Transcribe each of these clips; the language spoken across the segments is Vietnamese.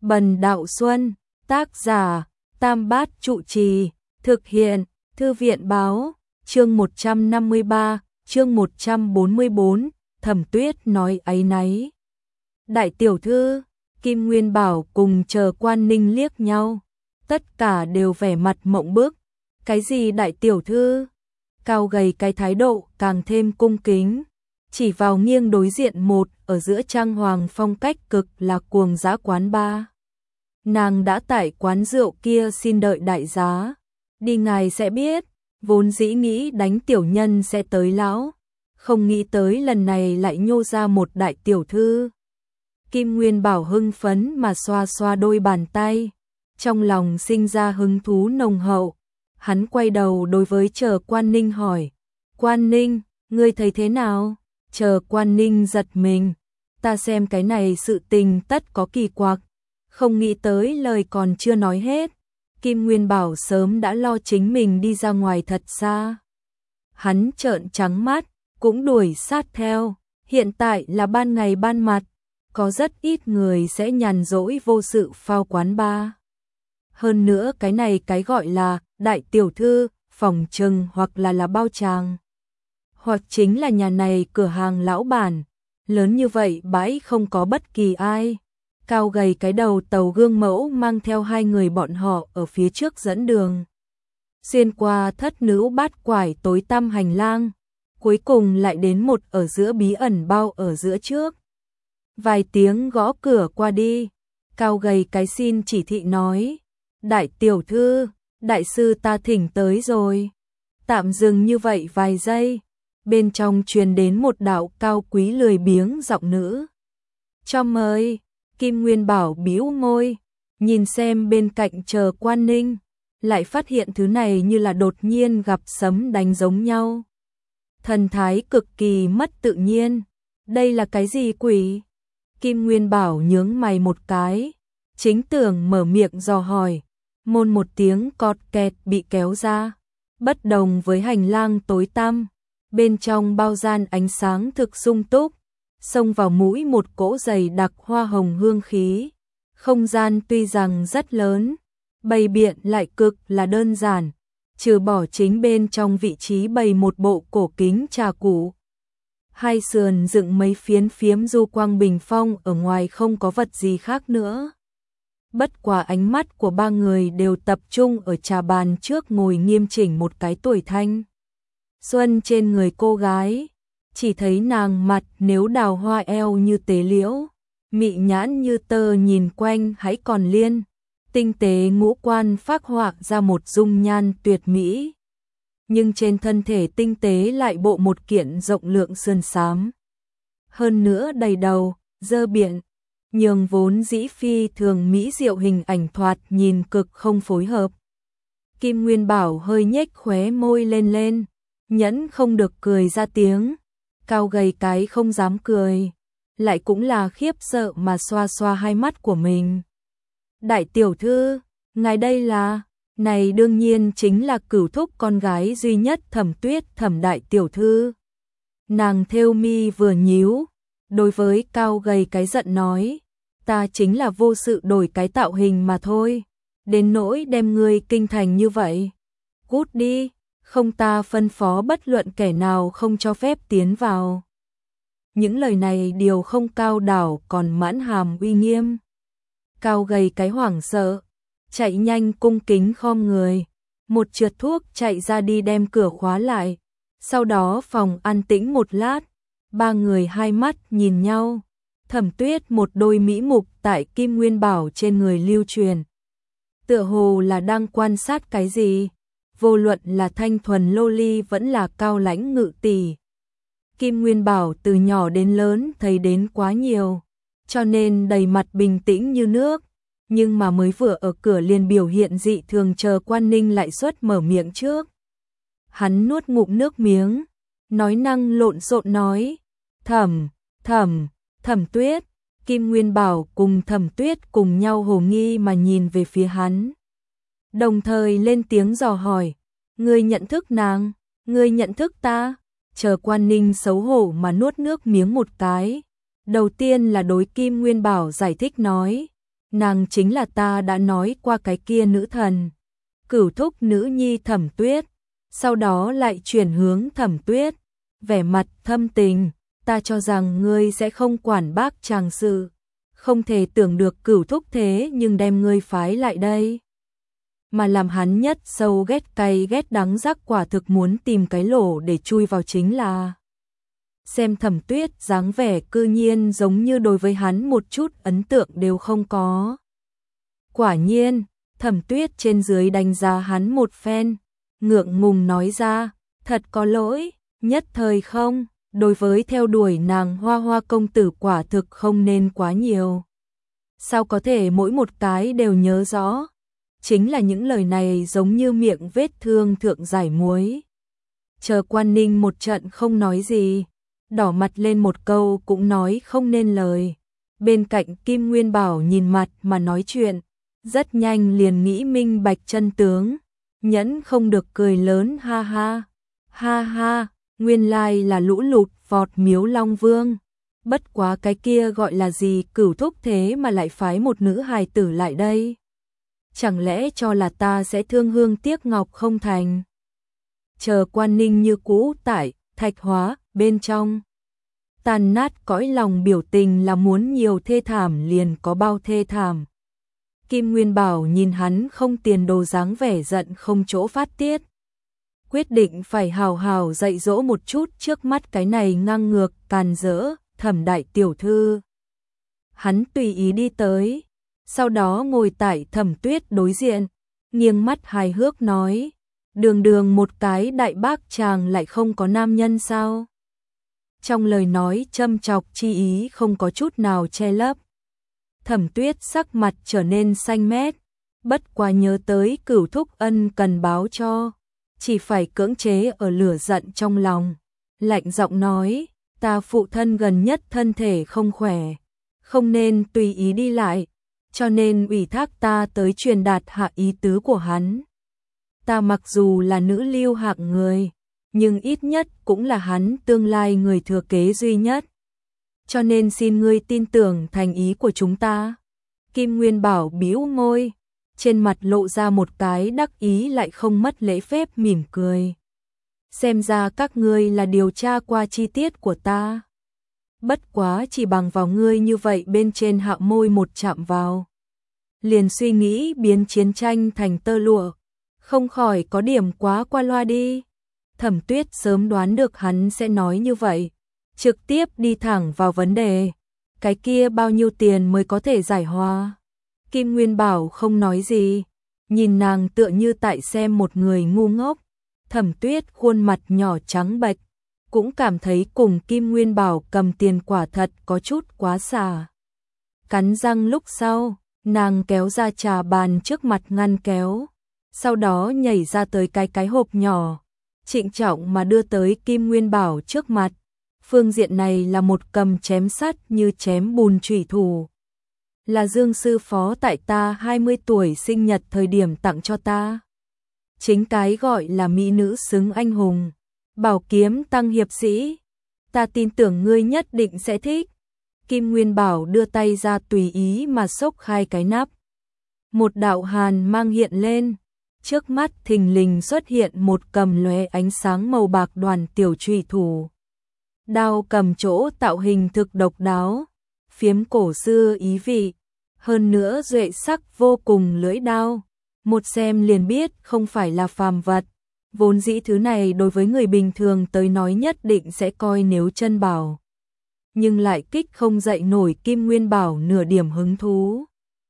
Bần Đạo Xuân, tác giả, Tam Bát Trụ Trì, thực hiện, Thư viện báo, chương 153, chương 144, Thẩm Tuyết nói áy náy. Đại tiểu thư, Kim Nguyên Bảo cùng Chờ Quan Ninh liếc nhau, tất cả đều vẻ mặt mộng bức. Cái gì đại tiểu thư? Cao gầy cái thái độ càng thêm cung kính, chỉ vào nghiêng đối diện một ở giữa trang hoàng phong cách cực là cuồng dã quán bar. Nàng đã tại quán rượu kia xin đợi đại giá, đi ngài sẽ biết, vốn dĩ nghĩ đánh tiểu nhân sẽ tới lão, không nghĩ tới lần này lại nhô ra một đại tiểu thư. Kim Nguyên Bảo hưng phấn mà xoa xoa đôi bàn tay, trong lòng sinh ra hứng thú nồng hậu. Hắn quay đầu đối với Chờ Quan Ninh hỏi, Quan Ninh, ngươi thấy thế nào? Chờ Quan Ninh giật mình, ta xem cái này sự tình tất có kỳ quặc, không nghĩ tới lời còn chưa nói hết. Kim Nguyên Bảo sớm đã lo chính mình đi ra ngoài thật xa. Hắn trợn trắng mắt, cũng đuổi sát theo, hiện tại là ban ngày ban mặt, có rất ít người sẽ nhàn rỗi vô sự phao quán bar. Hơn nữa cái này cái gọi là đại tiểu thư, phòng trừng hoặc là bao tràng, hoặc chính là nhà này cửa hàng lão bản, lớn như vậy bãi không có bất kỳ ai. Cao gầy cái đầu tàu gương mẫu mang theo hai người bọn họ ở phía trước dẫn đường. Xuyên qua thất nữ bát quải tối tăm hành lang, cuối cùng lại đến một ở giữa bí ẩn bao ở giữa trước. Vài tiếng gõ cửa qua đi, cao gầy cái xin chỉ thị nói, đại tiểu thư, đại sư ta thỉnh tới rồi. Tạm dừng như vậy vài giây, bên trong truyền đến một đạo cao quý lười biếng giọng nữ. Cho mời. Kim Nguyên Bảo bĩu môi, nhìn xem bên cạnh Chờ Quan Ninh, lại phát hiện thứ này như là đột nhiên gặp sấm đánh giống nhau. Thần thái cực kỳ mất tự nhiên, đây là cái gì quỷ? Kim Nguyên Bảo nhướng mày một cái, chính tưởng mở miệng dò hỏi, môn một tiếng cọt kẹt bị kéo ra, bất đồng với hành lang tối tăm, bên trong bao gian ánh sáng thực sung túc, xông vào mũi một cỗ dày đặc hoa hồng hương khí. Không gian tuy rằng rất lớn, bày biện lại cực là đơn giản, trừ bỏ chính bên trong vị trí bày một bộ cổ kính trà cũ. Hai sườn dựng mấy phiến phiếm du quang bình phong, ở ngoài không có vật gì khác nữa. Bất quá ánh mắt của ba người đều tập trung ở trà bàn trước ngồi nghiêm chỉnh một cái tuổi thanh xuân trên người cô gái. Chỉ thấy nàng mặt nếu đào hoa eo như tế liễu, mị nhãn như tơ nhìn quanh hãy còn liên, tinh tế ngũ quan phác họa ra một dung nhan tuyệt mỹ. Nhưng trên thân thể tinh tế lại bộ một kiện rộng lượng sườn xám. Hơn nữa đầy đầu, dơ biện, nhường vốn dĩ phi thường mỹ diệu hình ảnh thoạt nhìn cực không phối hợp. Kim Nguyên Bảo hơi nhếch khóe môi lên, nhẫn không được cười ra tiếng. Cao gầy cái không dám cười, lại cũng là khiếp sợ mà xoa xoa hai mắt của mình. Đại tiểu thư, ngài đây là, này đương nhiên chính là cửu thúc con gái duy nhất Thẩm Tuyết, Thẩm đại tiểu thư. Nàng thêu mi vừa nhíu, đối với cao gầy cái giận nói, ta chính là vô sự đổi cái tạo hình mà thôi, đến nỗi đem ngươi kinh thành như vậy. Cút đi. Không ta phân phó bất luận kẻ nào không cho phép tiến vào. Những lời này đều không cao đảo còn mãn hàm uy nghiêm. Cao gầy cái hoảng sợ, chạy nhanh cung kính khom người, một trượt thuốc chạy ra đi đem cửa khóa lại. Sau đó phòng an tĩnh một lát, ba người hai mắt nhìn nhau. Thẩm Tuyết một đôi mỹ mục tại Kim Nguyên Bảo trên người lưu truyền. Tựa hồ là đang quan sát cái gì. Vô luận là thanh thuần lô ly vẫn là cao lãnh ngự tỷ. Kim Nguyên Bảo từ nhỏ đến lớn thấy đến quá nhiều, cho nên đầy mặt bình tĩnh như nước, nhưng mà mới vừa ở cửa liền biểu hiện dị thường. Chờ Quan Ninh lại xuất mở miệng trước. Hắn nuốt ngụm nước miếng, nói năng lộn xộn nói, Thẩm Tuyết. Kim Nguyên Bảo cùng Thẩm Tuyết cùng nhau hồ nghi mà nhìn về phía hắn. Đồng thời lên tiếng dò hỏi, ngươi nhận thức nàng, ngươi nhận thức ta? Chờ Quan Ninh xấu hổ mà nuốt nước miếng một cái. Đầu tiên là đối Kim Nguyên Bảo giải thích nói, nàng chính là ta đã nói qua cái kia nữ thần. Cửu thúc nữ nhi Thẩm Tuyết, sau đó lại chuyển hướng Thẩm Tuyết, vẻ mặt thâm tình, ta cho rằng ngươi sẽ không quản bác chàng sự, không thể tưởng được Cửu thúc thế nhưng đem ngươi phái lại đây. Mà làm hắn nhất sâu ghét cay ghét đắng rắc quả thực muốn tìm cái lỗ để chui vào chính là. Xem Thẩm Tuyết dáng vẻ cư nhiên giống như đối với hắn một chút ấn tượng đều không có. Quả nhiên, Thẩm Tuyết trên dưới đánh giá hắn một phen, ngượng ngùng nói ra, thật có lỗi, nhất thời không, đối với theo đuổi nàng Hoa Hoa công tử quả thực không nên quá nhiều. Sao có thể mỗi một cái đều nhớ rõ? Chính là những lời này giống như miệng vết thương thượng giải muối. Chờ Quan Ninh một trận không nói gì, đỏ mặt lên một câu cũng nói không nên lời. Bên cạnh Kim Nguyên Bảo nhìn mặt mà nói chuyện, rất nhanh liền nghĩ minh bạch chân tướng, nhẫn không được cười lớn ha ha. Ha ha, nguyên lai là lũ lụt vọt miếu Long Vương. Bất quá cái kia gọi là gì Cửu thúc thế mà lại phái một nữ hài tử lại đây. Chẳng lẽ cho là ta sẽ thương hương tiếc ngọc không thành? Chờ Quan Ninh như cũ tại Thạch Hóa bên trong. Tàn nát cõi lòng biểu tình là muốn nhiều thê thảm liền có bao thê thảm. Kim Nguyên Bảo nhìn hắn không tiền đồ dáng vẻ giận không chỗ phát tiết. Quyết định phải hào hào dạy dỗ một chút trước mắt cái này ngang ngược càn rỡ Thẩm đại tiểu thư. Hắn tùy ý đi tới, sau đó ngồi tại Thẩm Tuyết đối diện, nghiêng mắt hài hước nói, đường đường một cái đại bác chàng lại không có nam nhân sao? Trong lời nói châm chọc chi ý không có chút nào che lấp. Thẩm Tuyết sắc mặt trở nên xanh mét, bất quá nhớ tới Cửu thúc ân cần báo cho, chỉ phải cưỡng chế ở lửa giận trong lòng, lạnh giọng nói, ta phụ thân gần nhất thân thể không khỏe, không nên tùy ý đi lại, cho nên ủy thác ta tới truyền đạt hạ ý tứ của hắn. Ta mặc dù là nữ lưu hạng người, nhưng ít nhất cũng là hắn tương lai người thừa kế duy nhất. Cho nên xin ngươi tin tưởng thành ý của chúng ta. Kim Nguyên Bảo bĩu môi, trên mặt lộ ra một cái đắc ý lại không mất lễ phép mỉm cười. Xem ra các ngươi là điều tra qua chi tiết của ta. Bất quá chỉ bằng vào ngươi như vậy bên trên hạ môi một chạm vào. Liền suy nghĩ biến chiến tranh thành tơ lụa, không khỏi có điểm quá qua loa đi. Thẩm Tuyết sớm đoán được hắn sẽ nói như vậy, trực tiếp đi thẳng vào vấn đề. Cái kia bao nhiêu tiền mới có thể giải hòa? Kim Nguyên Bảo không nói gì, nhìn nàng tựa như tại xem một người ngu ngốc. Thẩm Tuyết khuôn mặt nhỏ trắng bệch, cũng cảm thấy cùng Kim Nguyên Bảo cầm tiền quả thật có chút quá xả. Cắn răng lúc sau, nàng kéo ra trà bàn trước mặt ngăn kéo, sau đó nhảy ra tới cái hộp nhỏ, trịnh trọng mà đưa tới Kim Nguyên Bảo trước mặt. Phương diện này là một cầm chém sắt như chém bùn chủy thủ. Là Dương sư phó tại ta 20 tuổi sinh nhật thời điểm tặng cho ta. Chính cái gọi là mỹ nữ xứng anh hùng, bảo kiếm tăng hiệp sĩ. Ta tin tưởng ngươi nhất định sẽ thích. Kim Nguyên Bảo đưa tay ra tùy ý mà xốc khai cái nắp. Một đạo hàn mang hiện lên, trước mắt thình lình xuất hiện một cầm lóe ánh sáng màu bạc đoàn tiểu chủy thủ. Đao cầm chỗ tạo hình thực độc đáo, phiếm cổ xưa ý vị, hơn nữa duệ sắc vô cùng lưỡi đao, một xem liền biết không phải là phàm vật, vốn dĩ thứ này đối với người bình thường tới nói nhất định sẽ coi nếu chân bảo, nhưng lại kích không dậy nổi Kim Nguyên Bảo nửa điểm hứng thú.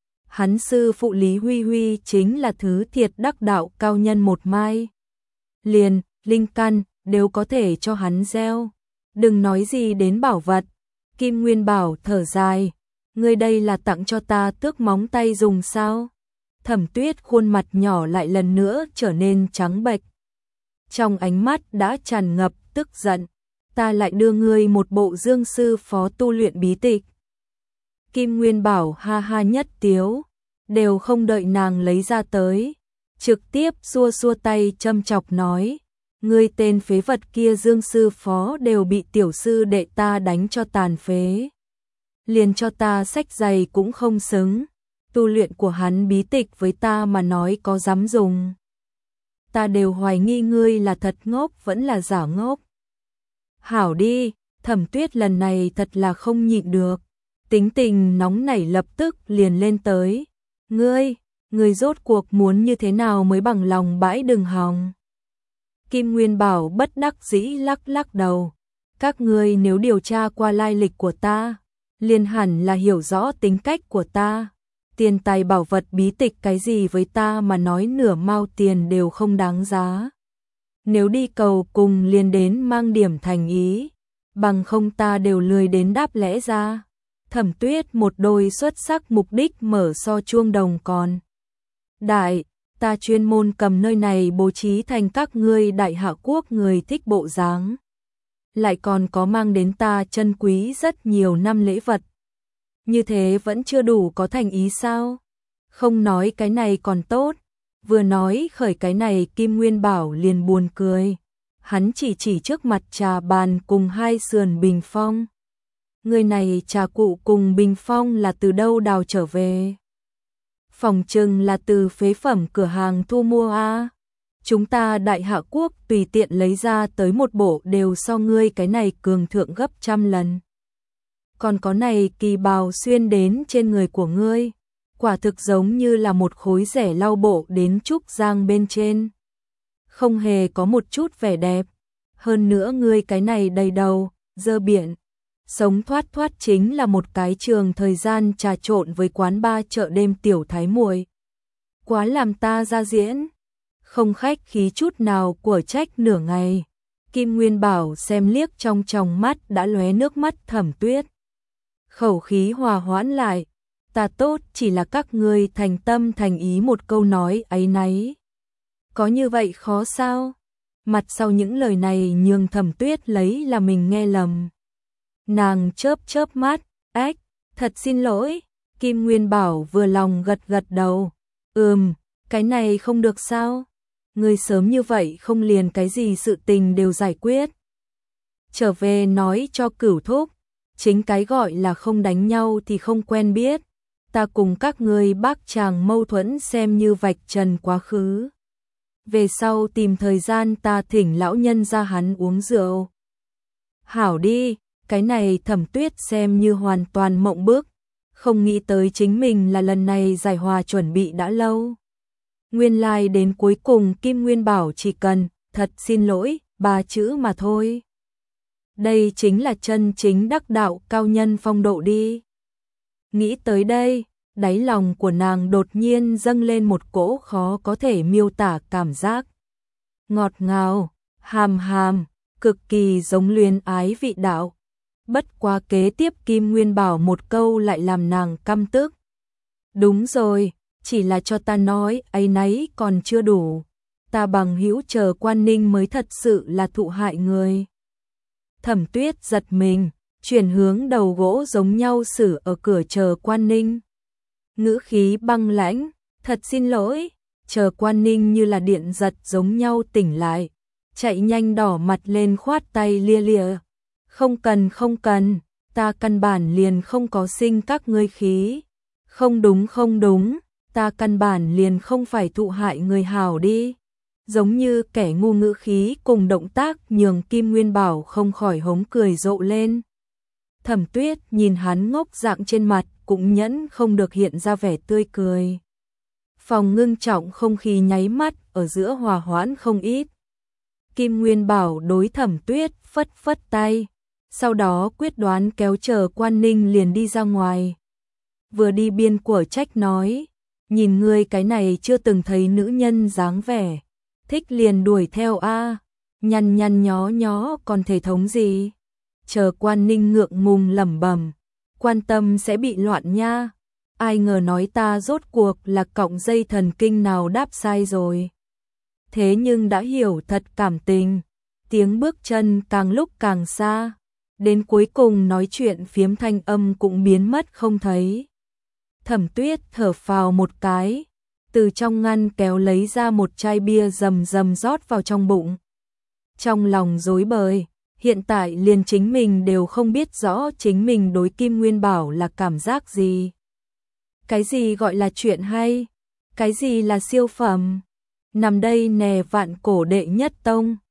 Hắn sư phụ Lý Huy Huy chính là thứ thiệt đắc đạo cao nhân một mai, liền linh căn đều có thể cho hắn gieo. Đừng nói gì đến bảo vật. Kim Nguyên Bảo thở dài, ngươi đây là tặng cho ta tước móng tay dùng sao? Thẩm Tuyết khuôn mặt nhỏ lại lần nữa trở nên trắng bệch. Trong ánh mắt đã tràn ngập tức giận, ta lại đưa ngươi một bộ Dương sư phó tu luyện bí tịch. Kim Nguyên Bảo ha ha nhất tiếu, đều không đợi nàng lấy ra tới, trực tiếp xua xua tay châm chọc nói. Ngươi tên phế vật kia Dương sư phó đều bị tiểu sư đệ ta đánh cho tàn phế. Liền cho ta sách giày cũng không xứng. tu luyện của hắn bí tịch với ta mà nói có dám dùng. Ta đều hoài nghi ngươi là thật ngốc vẫn là giả ngốc. Hảo đi, Thẩm Tuyết lần này thật là không nhịn được. Tính tình nóng nảy lập tức liền lên tới. Ngươi rốt cuộc muốn như thế nào mới bằng lòng bãi đừng hòng. Kim Nguyên Bảo bất đắc dĩ lắc lắc đầu. Các ngươi nếu điều tra qua lai lịch của ta, liền hẳn là hiểu rõ tính cách của ta. Tiền tài bảo vật bí tịch cái gì với ta mà nói nửa mao tiền đều không đáng giá. Nếu đi cầu cùng liền đến mang điểm thành ý, bằng không ta đều lười đến đáp lẽ ra. Thẩm Tuyết một đôi xuất sắc mục đích mở so chuông đồng còn. Đại, ta chuyên môn cầm nơi này bố trí thành các ngươi đại hạ quốc người thích bộ dáng. Lại còn có mang đến ta chân quý rất nhiều năm lễ vật. Như thế vẫn chưa đủ có thành ý sao? Không nói cái này còn tốt. Vừa nói khởi cái này Kim Nguyên Bảo liền buồn cười. Hắn chỉ trước mặt trà bàn cùng hai sườn bình phong. Người này trà cụ cùng bình phong là từ đâu đào trở về? Phòng trừng là từ phế phẩm cửa hàng thu mua a. Chúng ta đại hạ quốc tùy tiện lấy ra tới một bộ đều so ngươi cái này cường thượng gấp trăm lần. Còn có này kỳ bào xuyên đến trên người của ngươi, quả thực giống như là một khối rẻ lau bộ đến trúc giang bên trên. Không hề có một chút vẻ đẹp, hơn nữa ngươi cái này đầy đầu, dơ biển. Sống thoát chính là một cái trường thời gian trà trộn với quán bar chợ đêm tiểu thái muội. Quá làm ta ra diễn, không khách khí chút nào của trách nửa ngày. Kim Nguyên Bảo xem liếc trong tròng mắt đã lóe nước mắt Thẩm Tuyết. Khẩu khí hòa hoãn lại, ta tốt chỉ là các ngươi thành tâm thành ý một câu nói ấy nấy. Có như vậy khó sao? Mặt sau những lời này nhường Thẩm Tuyết lấy là mình nghe lầm. Nàng chớp mắt, ách, thật xin lỗi. Kim Nguyên Bảo vừa lòng gật đầu. Cái này không được sao? Ngươi sớm như vậy không liền cái gì sự tình đều giải quyết. Trở về nói cho Cửu thúc, chính cái gọi là không đánh nhau thì không quen biết. Ta cùng các ngươi bác chàng mâu thuẫn xem như vạch trần quá khứ. Về sau tìm thời gian ta thỉnh lão nhân ra hắn uống rượu. Hảo đi, cái này Thẩm Tuyết xem như hoàn toàn mộng bức, không nghĩ tới chính mình là lần này giải hòa chuẩn bị đã lâu. Nguyên lai đến cuối cùng Kim Nguyên Bảo chỉ cần, thật xin lỗi, 3 chữ mà thôi. Đây chính là chân chính đắc đạo cao nhân phong độ đi. Nghĩ tới đây, đáy lòng của nàng đột nhiên dâng lên một cỗ khó có thể miêu tả cảm giác. Ngọt ngào, hàm, cực kỳ giống luyến ái vị đạo. Bất quá kế tiếp Kim Nguyên Bảo một câu lại làm nàng căm tức. Đúng rồi, chỉ là cho ta nói ấy nấy còn chưa đủ. Ta bằng hữu chờ Quan Ninh mới thật sự là thụ hại người. Thẩm Tuyết giật mình, chuyển hướng đầu gỗ giống nhau xử ở cửa chờ Quan Ninh. Ngữ khí băng lãnh, thật xin lỗi. Chờ Quan Ninh như là điện giật giống nhau tỉnh lại, chạy nhanh đỏ mặt lên khoát tay lia lịa. Không cần, ta căn bản liền không có sinh các ngươi khí. Không đúng, ta căn bản liền không phải thụ hại người hảo đi. Giống như kẻ ngu ngữ khí cùng động tác nhường Kim Nguyên Bảo không khỏi hống cười rộ lên. Thẩm Tuyết nhìn hắn ngốc dạng trên mặt cũng nhẫn không được hiện ra vẻ tươi cười. Phòng ngưng trọng không khí nháy mắt ở giữa hòa hoãn không ít. Kim Nguyên Bảo đối Thẩm Tuyết phất tay, sau đó quyết đoán kéo chờ Quan Ninh liền đi ra ngoài. Vừa đi biên của trách nói, nhìn ngươi cái này chưa từng thấy nữ nhân dáng vẻ, thích liền đuổi theo a, nhăn nhó còn thể thống gì. Chờ Quan Ninh ngượng ngùng lẩm bẩm, quan tâm sẽ bị loạn nha. Ai ngờ nói ta rốt cuộc là cọng dây thần kinh nào đáp sai rồi. Thế nhưng đã hiểu thật cảm tình, tiếng bước chân càng lúc càng xa, đến cuối cùng nói chuyện phiếm thanh âm cũng biến mất không thấy. Thẩm Tuyết thở phào một cái, từ trong ngăn kéo lấy ra một chai bia rầm rót vào trong bụng. Trong lòng rối bời, hiện tại liền chính mình đều không biết rõ chính mình đối Kim Nguyên Bảo là cảm giác gì. Cái gì gọi là chuyện hay? Cái gì là siêu phẩm? Nằm đây nè vạn cổ đệ nhất tông.